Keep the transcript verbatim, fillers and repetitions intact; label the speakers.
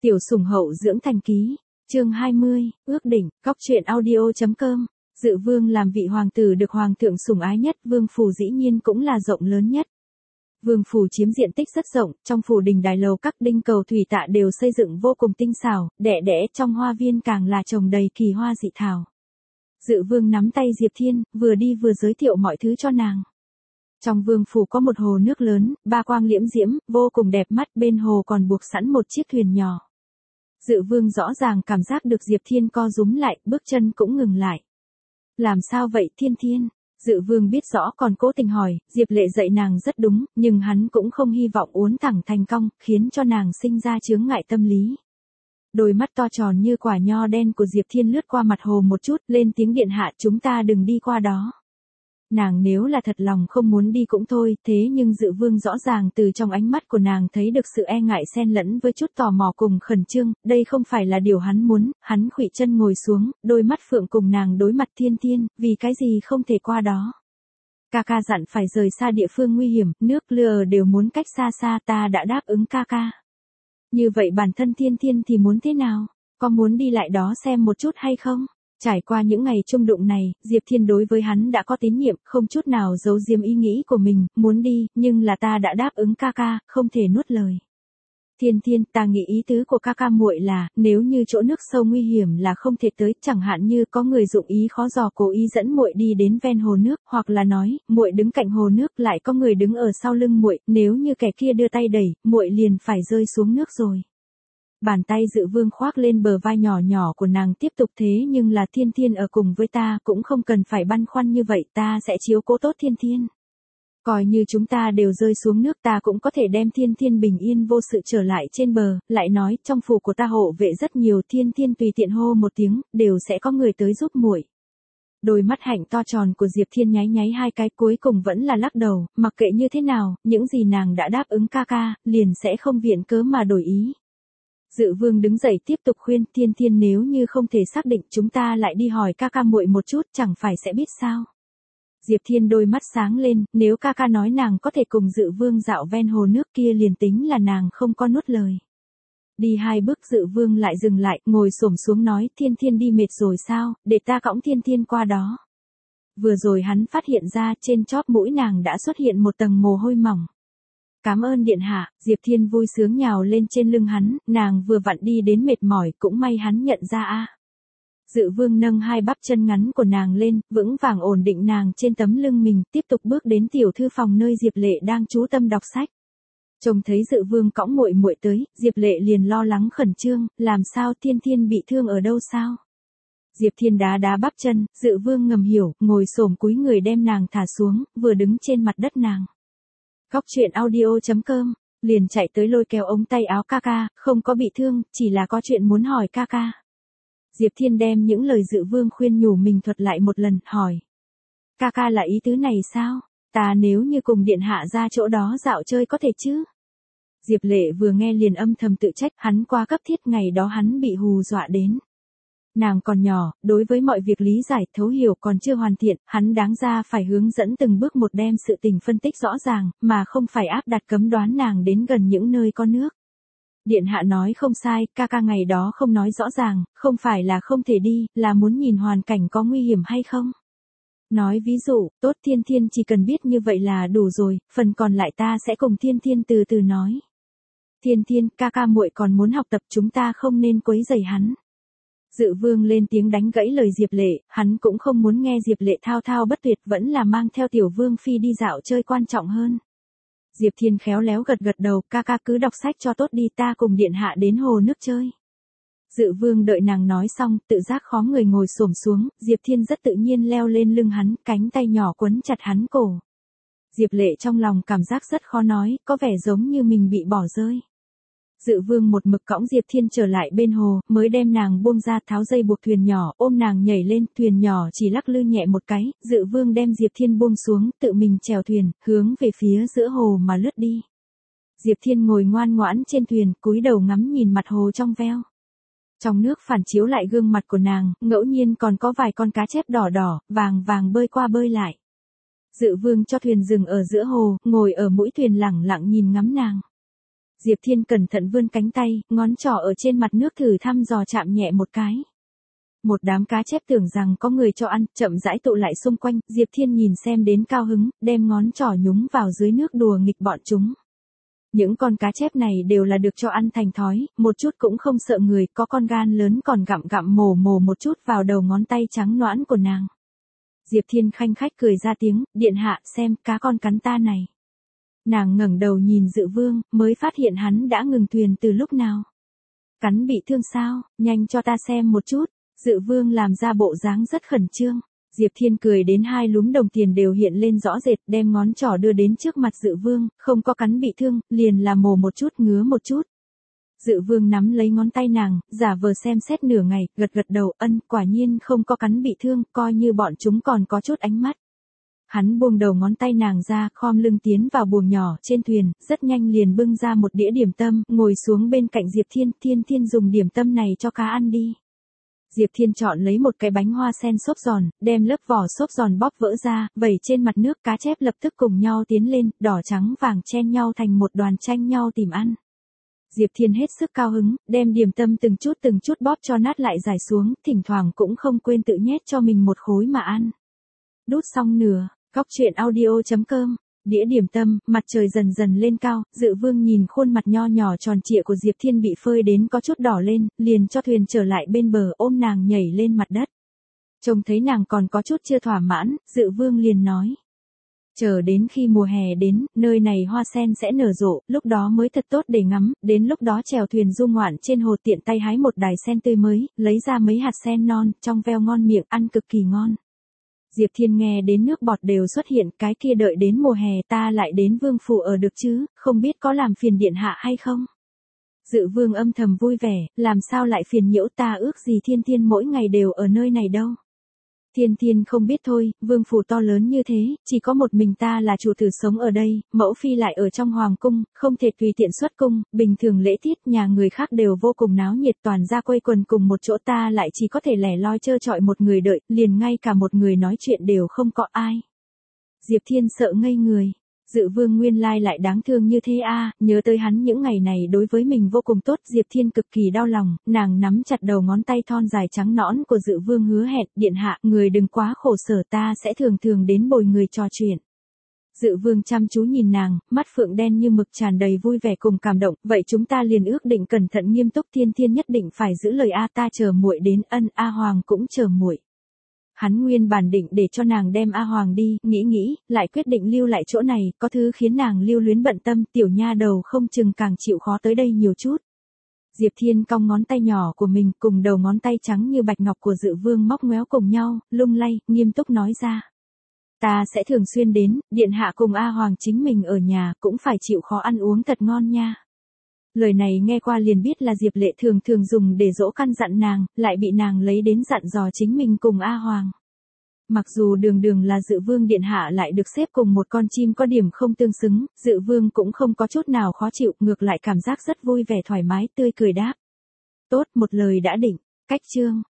Speaker 1: Tiểu sủng hậu dưỡng thành ký, chương hai mươi, ước định, góc truyện audio.com. Dự vương làm vị hoàng tử được hoàng thượng sủng ái nhất, vương phủ dĩ nhiên cũng là rộng lớn nhất. Vương phủ chiếm diện tích rất rộng, trong phủ đình đài lầu các đinh cầu thủy tạ đều xây dựng vô cùng tinh xảo, đẽ đẽ trong hoa viên càng là trồng đầy kỳ hoa dị thảo. Dự vương nắm tay Diệp Thiên, vừa đi vừa giới thiệu mọi thứ cho nàng. Trong vương phủ có một hồ nước lớn, ba quang liễm diễm, vô cùng đẹp mắt, bên hồ còn buộc sẵn một chiếc thuyền nhỏ. Dự vương rõ ràng cảm giác được Diệp Thiên co rúm lại, bước chân cũng ngừng lại. Làm sao vậy Thiên Thiên? Dự vương biết rõ còn cố tình hỏi, Diệp Lệ dạy nàng rất đúng, nhưng hắn cũng không hy vọng uốn thẳng thành cong, khiến cho nàng sinh ra chướng ngại tâm lý. Đôi mắt to tròn như quả nho đen của Diệp Thiên lướt qua mặt hồ một chút, lên tiếng điện hạ, chúng ta đừng đi qua đó. Nàng nếu là thật lòng không muốn đi cũng thôi, thế nhưng Dự vương rõ ràng từ trong ánh mắt của nàng thấy được sự e ngại xen lẫn với chút tò mò cùng khẩn trương, đây không phải là điều hắn muốn, hắn khuỵu chân ngồi xuống, đôi mắt phượng cùng nàng đối mặt. Thiên Thiên, vì cái gì không thể qua đó. Ca ca dặn phải rời xa địa phương nguy hiểm, nước lừa đều muốn cách xa xa, ta đã đáp ứng ca ca. Như vậy bản thân Thiên Thiên thì muốn thế nào, có muốn đi lại đó xem một chút hay không? Trải qua những ngày chung đụng này, Diệp Thiên đối với hắn đã có tín nhiệm, không chút nào giấu giếm ý nghĩ của mình, muốn đi, nhưng là ta đã đáp ứng ca ca, không thể nuốt lời. Thiên Thiên, ta nghĩ ý tứ của ca ca muội là, nếu như chỗ nước sâu nguy hiểm là không thể tới, chẳng hạn như có người dụng ý khó dò cố ý dẫn muội đi đến ven hồ nước, hoặc là nói, muội đứng cạnh hồ nước lại có người đứng ở sau lưng muội, nếu như kẻ kia đưa tay đẩy, muội liền phải rơi xuống nước rồi. Bàn tay Dự vương khoác lên bờ vai nhỏ nhỏ của nàng, tiếp tục, thế nhưng là Thiên Thiên ở cùng với ta, cũng không cần phải băn khoăn như vậy, ta sẽ chiếu cố tốt Thiên Thiên. Coi như chúng ta đều rơi xuống nước, ta cũng có thể đem Thiên Thiên bình yên vô sự trở lại trên bờ, lại nói, trong phủ của ta hộ vệ rất nhiều, Thiên Thiên tùy tiện hô một tiếng, đều sẽ có người tới giúp muội. Đôi mắt hạnh to tròn của Diệp Thiên nháy nháy hai cái, cuối cùng vẫn là lắc đầu, mặc kệ như thế nào, những gì nàng đã đáp ứng ca ca, liền sẽ không viện cớ mà đổi ý. Dự vương đứng dậy tiếp tục khuyên, Thiên Thiên, nếu như không thể xác định, chúng ta lại đi hỏi ca ca muội một chút, chẳng phải sẽ biết sao. Diệp Thiên đôi mắt sáng lên, nếu ca ca nói nàng có thể cùng Dự vương dạo ven hồ nước kia liền tính là nàng không có nuốt lời. Đi hai bước Dự vương lại dừng lại, ngồi xổm xuống nói, Thiên Thiên đi mệt rồi sao, để ta cõng Thiên Thiên qua đó. Vừa rồi hắn phát hiện ra trên chóp mũi nàng đã xuất hiện một tầng mồ hôi mỏng. Cảm ơn điện hạ, Diệp Thiên vui sướng nhào lên trên lưng hắn, nàng vừa vặn đi đến mệt mỏi, cũng may hắn nhận ra a. Dự vương nâng hai bắp chân ngắn của nàng lên, vững vàng ổn định nàng trên tấm lưng mình, tiếp tục bước đến tiểu thư phòng nơi Diệp Lệ đang chú tâm đọc sách. Trông thấy Dự vương cõng muội muội tới, Diệp Lệ liền lo lắng khẩn trương, làm sao, Thiên Thiên bị thương ở đâu sao? Diệp Thiên đá đá bắp chân, Dự vương ngầm hiểu, ngồi xổm cúi người đem nàng thả xuống, vừa đứng trên mặt đất nàng. Góc truyện audio.com, liền chạy tới lôi kéo ống tay áo ca ca, không có bị thương, chỉ là có chuyện muốn hỏi ca ca. Diệp Thiên đem những lời Dự vương khuyên nhủ mình thuật lại một lần, hỏi. Ca ca là ý tứ này sao? Ta nếu như cùng điện hạ ra chỗ đó dạo chơi có thể chứ? Diệp Lệ vừa nghe liền âm thầm tự trách, hắn quá cấp thiết, ngày đó hắn bị hù dọa đến. Nàng còn nhỏ, đối với mọi việc lý giải, thấu hiểu còn chưa hoàn thiện, hắn đáng ra phải hướng dẫn từng bước một đem sự tình phân tích rõ ràng, mà không phải áp đặt cấm đoán nàng đến gần những nơi có nước. Điện hạ nói không sai, ca ca ngày đó không nói rõ ràng, không phải là không thể đi, là muốn nhìn hoàn cảnh có nguy hiểm hay không. Nói ví dụ, tốt, Thiên Thiên chỉ cần biết như vậy là đủ rồi, phần còn lại ta sẽ cùng Thiên Thiên từ từ nói. Thiên Thiên, ca ca muội còn muốn học tập, chúng ta không nên quấy rầy hắn. Dự vương lên tiếng đánh gãy lời Diệp Lệ, hắn cũng không muốn nghe Diệp Lệ thao thao bất tuyệt, vẫn là mang theo tiểu vương phi đi dạo chơi quan trọng hơn. Diệp Thiên khéo léo gật gật đầu, ca ca cứ đọc sách cho tốt đi, ta cùng điện hạ đến hồ nước chơi. Dự vương đợi nàng nói xong, tự giác khó người ngồi xổm xuống, Diệp Thiên rất tự nhiên leo lên lưng hắn, cánh tay nhỏ quấn chặt hắn cổ. Diệp Lệ trong lòng cảm giác rất khó nói, có vẻ giống như mình bị bỏ rơi. Dự vương một mực cõng Diệp Thiên trở lại bên hồ, mới đem nàng buông ra, tháo dây buộc thuyền nhỏ, ôm nàng nhảy lên, thuyền nhỏ chỉ lắc lư nhẹ một cái, Dự vương đem Diệp Thiên buông xuống, tự mình chèo thuyền, hướng về phía giữa hồ mà lướt đi. Diệp Thiên ngồi ngoan ngoãn trên thuyền, cúi đầu ngắm nhìn mặt hồ trong veo. Trong nước phản chiếu lại gương mặt của nàng, ngẫu nhiên còn có vài con cá chép đỏ đỏ, vàng vàng bơi qua bơi lại. Dự vương cho thuyền dừng ở giữa hồ, ngồi ở mũi thuyền lẳng lặng nhìn ngắm nàng. Diệp Thiên cẩn thận vươn cánh tay, ngón trỏ ở trên mặt nước thử thăm dò chạm nhẹ một cái. Một đám cá chép tưởng rằng có người cho ăn, chậm rãi tụ lại xung quanh, Diệp Thiên nhìn xem đến cao hứng, đem ngón trỏ nhúng vào dưới nước đùa nghịch bọn chúng. Những con cá chép này đều là được cho ăn thành thói, một chút cũng không sợ người, có con gan lớn còn gặm gặm mổ mổ một chút vào đầu ngón tay trắng nõn của nàng. Diệp Thiên khanh khách cười ra tiếng, điện hạ xem cá con cắn ta này. Nàng ngẩng đầu nhìn Dự Vương, mới phát hiện hắn đã ngừng thuyền từ lúc nào. Cắn bị thương sao, nhanh cho ta xem một chút. Dự Vương làm ra bộ dáng rất khẩn trương. Diệp Thiên cười đến hai lúm đồng tiền đều hiện lên rõ rệt, đem ngón trỏ đưa đến trước mặt Dự Vương, không có cắn bị thương, liền là mổ một chút ngứa một chút. Dự Vương nắm lấy ngón tay nàng, giả vờ xem xét nửa ngày, gật gật đầu, ân, quả nhiên không có cắn bị thương, coi như bọn chúng còn có chút ánh mắt. Hắn buông đầu ngón tay nàng ra, khom lưng tiến vào buồng nhỏ trên thuyền, rất nhanh liền bưng ra một đĩa điểm tâm, ngồi xuống bên cạnh Diệp Thiên, Thiên Thiên dùng điểm tâm này cho cá ăn đi. Diệp Thiên chọn lấy một cái bánh hoa sen xốp giòn, đem lớp vỏ xốp giòn bóp vỡ ra, vẩy trên mặt nước, cá chép lập tức cùng nhau tiến lên, đỏ trắng vàng chen nhau thành một đoàn tranh nhau tìm ăn. Diệp Thiên hết sức cao hứng, đem điểm tâm từng chút từng chút bóp cho nát lại giải xuống, thỉnh thoảng cũng không quên tự nhét cho mình một khối mà ăn. Đút xong nửa, Góc truyện audio chấm com, đĩa điểm tâm, mặt trời dần dần lên cao, Dự Vương nhìn khuôn mặt nho nhỏ tròn trịa của Diệp Thiên bị phơi đến có chút đỏ lên, liền cho thuyền trở lại bên bờ, ôm nàng nhảy lên mặt đất. Trông thấy nàng còn có chút chưa thỏa mãn, Dự Vương liền nói. Chờ đến khi mùa hè đến, nơi này hoa sen sẽ nở rộ, lúc đó mới thật tốt để ngắm, đến lúc đó chèo thuyền du ngoạn trên hồ tiện tay hái một đài sen tươi mới, lấy ra mấy hạt sen non, trong veo ngon miệng, ăn cực kỳ ngon. Diệp Thiên nghe đến nước bọt đều xuất hiện, cái kia đợi đến mùa hè ta lại đến Vương phủ ở được chứ, không biết có làm phiền điện hạ hay không? Dự Vương âm thầm vui vẻ, làm sao lại phiền nhiễu ta, ước gì Thiên Thiên mỗi ngày đều ở nơi này đâu. Thiên Thiên không biết thôi, Vương phủ to lớn như thế, chỉ có một mình ta là chủ tử sống ở đây, mẫu phi lại ở trong hoàng cung, không thể tùy tiện xuất cung, bình thường lễ tiết nhà người khác đều vô cùng náo nhiệt, toàn ra quây quần cùng một chỗ, ta lại chỉ có thể lẻ loi trơ trọi một người đợi, liền ngay cả một người nói chuyện đều không có ai. Diệp Thiên sợ ngây người. Dự Vương nguyên lai lại đáng thương như thế a, à, nhớ tới hắn những ngày này đối với mình vô cùng tốt, Diệp Thiên cực kỳ đau lòng, nàng nắm chặt đầu ngón tay thon dài trắng nõn của Dự Vương hứa hẹn, điện hạ, người đừng quá khổ sở, ta sẽ thường thường đến bồi người trò chuyện. Dự Vương chăm chú nhìn nàng, mắt phượng đen như mực tràn đầy vui vẻ cùng cảm động, vậy chúng ta liền ước định cẩn thận nghiêm túc, Thiên Thiên nhất định phải giữ lời a, ta chờ muội đến, ân, A Hoàng cũng chờ muội. Hắn nguyên bản định để cho nàng đem A Hoàng đi, nghĩ nghĩ, lại quyết định lưu lại chỗ này, có thứ khiến nàng lưu luyến bận tâm, tiểu nha đầu không chừng càng chịu khó tới đây nhiều chút. Diệp Thiên cong ngón tay nhỏ của mình cùng đầu ngón tay trắng như bạch ngọc của Dự Vương móc ngoéo cùng nhau, lung lay, nghiêm túc nói ra. Ta sẽ thường xuyên đến, điện hạ cùng A Hoàng chính mình ở nhà cũng phải chịu khó ăn uống thật ngon nha. Lời này nghe qua liền biết là Diệp Lệ thường thường dùng để dỗ căn dặn nàng, lại bị nàng lấy đến dặn dò chính mình cùng A Hoàng. Mặc dù đường đường là Dự Vương điện hạ lại được xếp cùng một con chim có điểm không tương xứng, Dự Vương cũng không có chút nào khó chịu, ngược lại cảm giác rất vui vẻ thoải mái, tươi cười đáp. Tốt, một lời đã định, cách chương.